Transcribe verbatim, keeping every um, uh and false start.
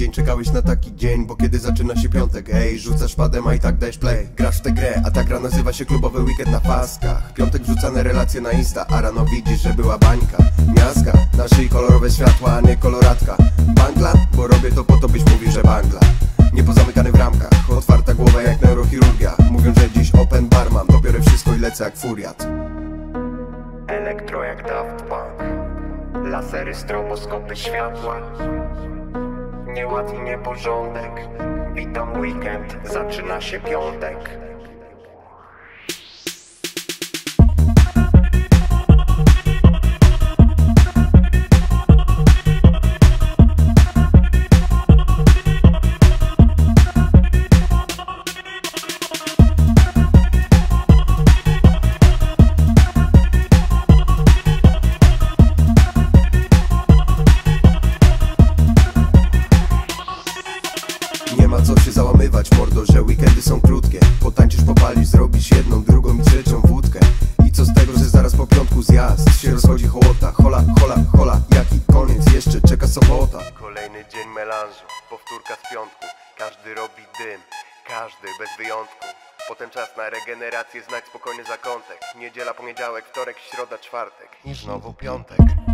dzień, czekałeś na taki dzień, bo kiedy zaczyna się piątek, ej, rzucasz padem, a i tak dajesz play. Grasz w tę grę, a ta gra nazywa się klubowy weekend na paskach. Piątek wrzucane relacje na Insta, a rano widzisz, że była bańka. Miazga, na szyi kolorowe światła, a nie koloratka. Bangla? Bo robię to po to, byś mówił, że bangla. Nie pozamykany w ramkach, otwarta głowa jak neurochirurgia. Mówią, że dziś open bar mam, to biorę wszystko i lecę jak furiat. Elektro jak Daft Punk, lasery, stroboskopy, światła. Nieład i nieporządek. Witam weekend, zaczyna się piątek. Nie ma co się załamywać, mordo, że weekendy są krótkie. Potańczysz, popalisz, zrobisz jedną, drugą i trzecią wódkę. I co z tego, że zaraz po piątku zjazd się rozchodzi hołota. Hola, hola, hola, jaki koniec, jeszcze czeka sobota. Kolejny dzień melanżu, powtórka z piątku. Każdy robi dym, każdy bez wyjątku. Potem czas na regenerację, znać spokojny zakątek. Niedziela, poniedziałek, wtorek, środa, czwartek i znowu piątek.